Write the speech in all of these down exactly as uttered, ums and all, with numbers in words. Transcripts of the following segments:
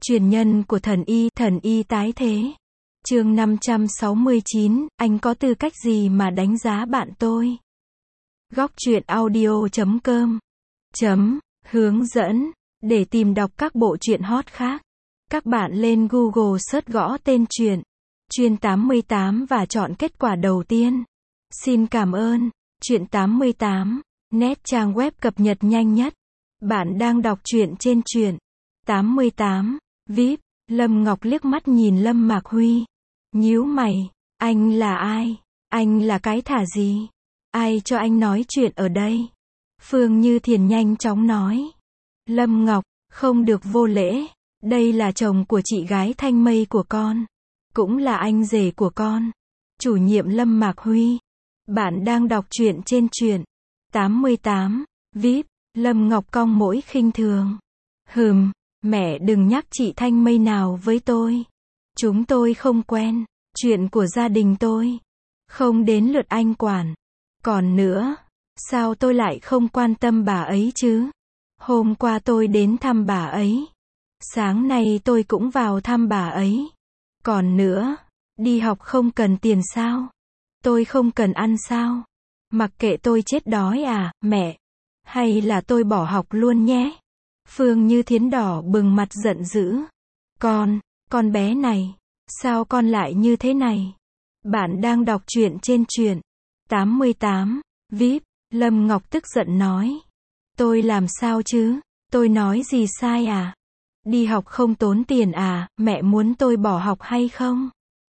Truyền nhân của thần y, thần y tái thế. Chương năm trăm sáu mươi chín, anh có tư cách gì mà đánh giá bạn tôi? Góc truyện audio chấm com chấm hướng dẫn để tìm đọc các bộ truyện hot khác. Các bạn lên Google search gõ tên truyện Truyện tám mươi tám và chọn kết quả đầu tiên. Xin cảm ơn. Truyện tám mươi tám, net trang web cập nhật nhanh nhất. Bạn đang đọc truyện trên Truyện tám mươi tám vê i pê. Lâm Ngọc liếc mắt nhìn Lâm Mạc Huy, nhíu mày, anh là ai? Anh là cái thả gì? Ai cho anh nói chuyện ở đây? Phương Như Thiền nhanh chóng nói. Lâm Ngọc, không được vô lễ, đây là chồng của chị gái Thanh Mây của con, cũng là anh rể của con. Chủ nhiệm Lâm Mạc Huy. Bạn đang đọc truyện trên Truyện tám mươi tám vê i pê. Lâm Ngọc cong mũi khinh thường. Hừm, mẹ đừng nhắc chị Thanh Mây nào với tôi. Chúng tôi không quen, chuyện của gia đình tôi không đến lượt anh quản. Còn nữa, sao tôi lại không quan tâm bà ấy chứ? Hôm qua tôi đến thăm bà ấy. Sáng nay tôi cũng vào thăm bà ấy. Còn nữa, đi học không cần tiền sao? Tôi không cần ăn sao? Mặc kệ tôi chết đói à, mẹ? Hay là tôi bỏ học luôn nhé? Phương Như Thiến đỏ bừng mặt giận dữ. Con, con bé này, sao con lại như thế này? Bạn đang đọc truyện trên Truyện tám mươi tám vê i pê. Lâm Ngọc tức giận nói. Tôi làm sao chứ? Tôi nói gì sai à? Đi học không tốn tiền à? Mẹ muốn tôi bỏ học hay không?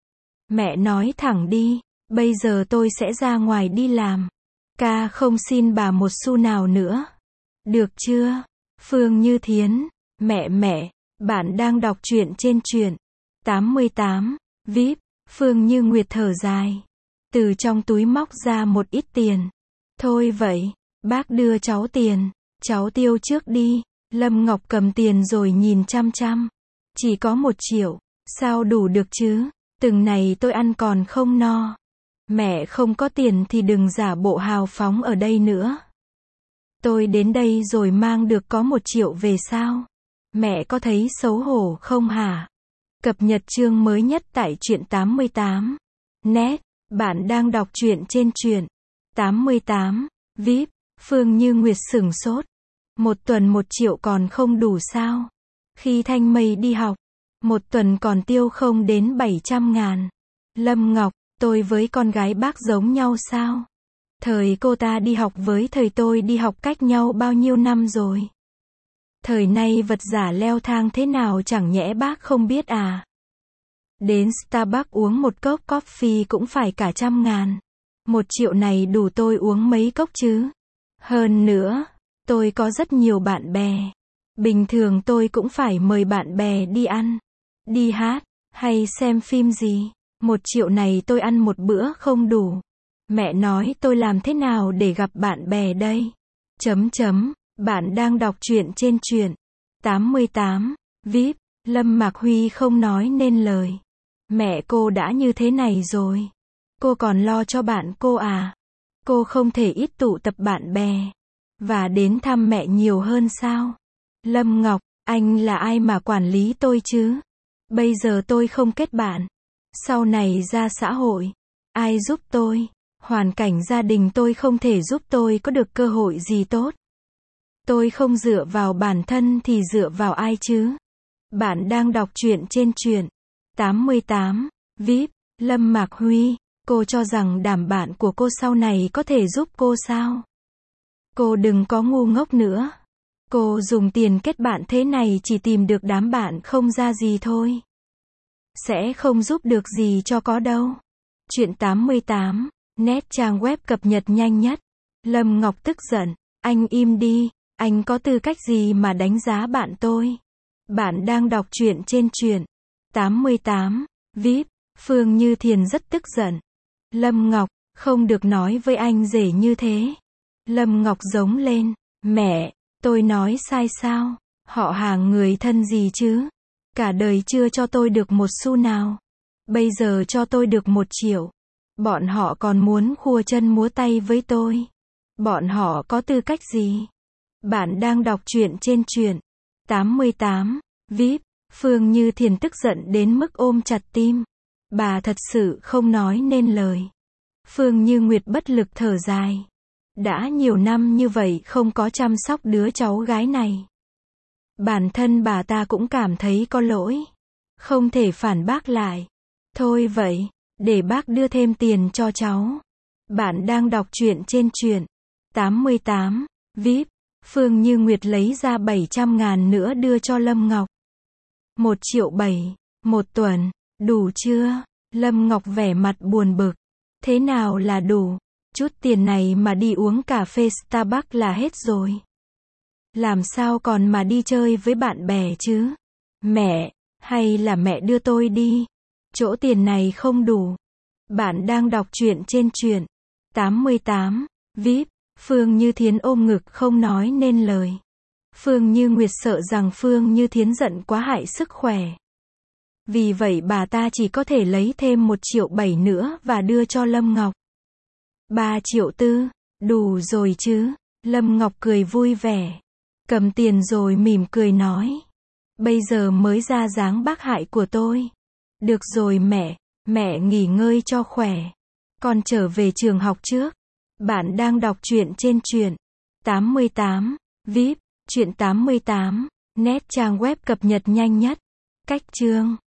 Mẹ nói thẳng đi, bây giờ tôi sẽ ra ngoài đi làm. Ca không xin bà một xu nào nữa. Được chưa? Phương Như Thiến, mẹ mẹ, bạn đang đọc truyện trên Truyện tám mươi tám vê i pê. Phương Như Nguyệt thở dài, từ trong túi móc ra một ít tiền. Thôi vậy, bác đưa cháu tiền, cháu tiêu trước đi. Lâm Ngọc cầm tiền rồi nhìn chăm chăm. Chỉ có một triệu, sao đủ được chứ? Từng này tôi ăn còn không no. Mẹ không có tiền thì đừng giả bộ hào phóng ở đây nữa. Tôi đến đây rồi mang được có một triệu về sao? Mẹ có thấy xấu hổ không hả? Cập nhật chương mới nhất tại Truyện tám mươi tám net. Bạn đang đọc truyện trên Truyện tám mươi tám vê i pê. Phương Như Nguyệt sửng sốt. Một tuần một triệu còn không đủ sao? Khi Thanh Mây đi học, một tuần còn tiêu không đến bảy trăm ngàn. Lâm Ngọc, tôi với con gái bác giống nhau sao? Thời cô ta đi học với thời tôi đi học cách nhau bao nhiêu năm rồi? Thời nay vật giả leo thang thế nào chẳng nhẽ bác không biết à? Đến Starbucks uống một cốc coffee cũng phải cả trăm ngàn. Một triệu này đủ tôi uống mấy cốc chứ? Hơn nữa, tôi có rất nhiều bạn bè. Bình thường tôi cũng phải mời bạn bè đi ăn, đi hát, hay xem phim gì. Một triệu này tôi ăn một bữa không đủ. Mẹ nói tôi làm thế nào để gặp bạn bè đây? Chấm chấm, bạn đang đọc truyện trên Truyện tám mươi tám vê i pê. Lâm Mạc Huy không nói nên lời. Mẹ cô đã như thế này rồi, cô còn lo cho bạn cô à? Cô không thể ít tụ tập bạn bè và đến thăm mẹ nhiều hơn sao? Lâm Ngọc, anh là ai mà quản lý tôi chứ? Bây giờ tôi không kết bạn, sau này ra xã hội, ai giúp tôi? Hoàn cảnh gia đình tôi không thể giúp tôi có được cơ hội gì tốt. Tôi không dựa vào bản thân thì dựa vào ai chứ? Bạn đang đọc truyện trên Truyện tám mươi tám vê i pê. Lâm Mạc Huy, cô cho rằng đảm bạn của cô sau này có thể giúp cô sao? Cô đừng có ngu ngốc nữa. Cô dùng tiền kết bạn thế này chỉ tìm được đám bạn không ra gì thôi. Sẽ không giúp được gì cho có đâu. Truyện tám mươi tám net trang web cập nhật nhanh nhất. Lâm Ngọc tức giận. Anh im đi, anh có tư cách gì mà đánh giá bạn tôi? Bạn đang đọc truyện trên Truyện tám mươi tám vê i pê. Phương Như Thiền rất tức giận. Lâm Ngọc, không được nói với anh rể như thế. Lâm Ngọc giống lên. Mẹ, tôi nói sai sao? Họ hàng người thân gì chứ? Cả đời chưa cho tôi được một xu nào. Bây giờ cho tôi được một triệu. Bọn họ còn muốn khua chân múa tay với tôi. Bọn họ có tư cách gì? Bạn đang đọc truyện trên Truyện tám mươi tám vê i pê. Phương Như Thiền tức giận đến mức ôm chặt tim. Bà thật sự không nói nên lời. Phương Như Nguyệt bất lực thở dài. Đã nhiều năm như vậy không có chăm sóc đứa cháu gái này. Bản thân bà ta cũng cảm thấy có lỗi. Không thể phản bác lại. Thôi vậy, để bác đưa thêm tiền cho cháu. Bạn đang đọc truyện trên truyện tám mươi tám, vê i pê. Phương Như Nguyệt lấy ra bảy trăm ngàn nữa đưa cho Lâm Ngọc. Một triệu bảy, một tuần, đủ chưa? Lâm Ngọc vẻ mặt buồn bực. Thế nào là đủ? Chút tiền này mà đi uống cà phê Starbucks là hết rồi. Làm sao còn mà đi chơi với bạn bè chứ? Mẹ, hay là mẹ đưa tôi đi? Chỗ tiền này không đủ. Bạn đang đọc truyện trên truyện tám mươi tám, vê i pê. Phương Như Thiến ôm ngực không nói nên lời. Phương Như Nguyệt sợ rằng Phương Như Thiến giận quá hại sức khỏe. Vì vậy bà ta chỉ có thể lấy thêm một triệu bảy nữa và đưa cho Lâm Ngọc. Ba triệu tư, đủ rồi chứ? Lâm Ngọc cười vui vẻ. Cầm tiền rồi mỉm cười nói. Bây giờ mới ra dáng bác hại của tôi. Được rồi mẹ, mẹ nghỉ ngơi cho khỏe. Con trở về trường học trước. Bạn đang đọc truyện trên truyện tám mươi tám, vê i pê. Truyện tám mươi tám, net trang web cập nhật nhanh nhất. Cách chương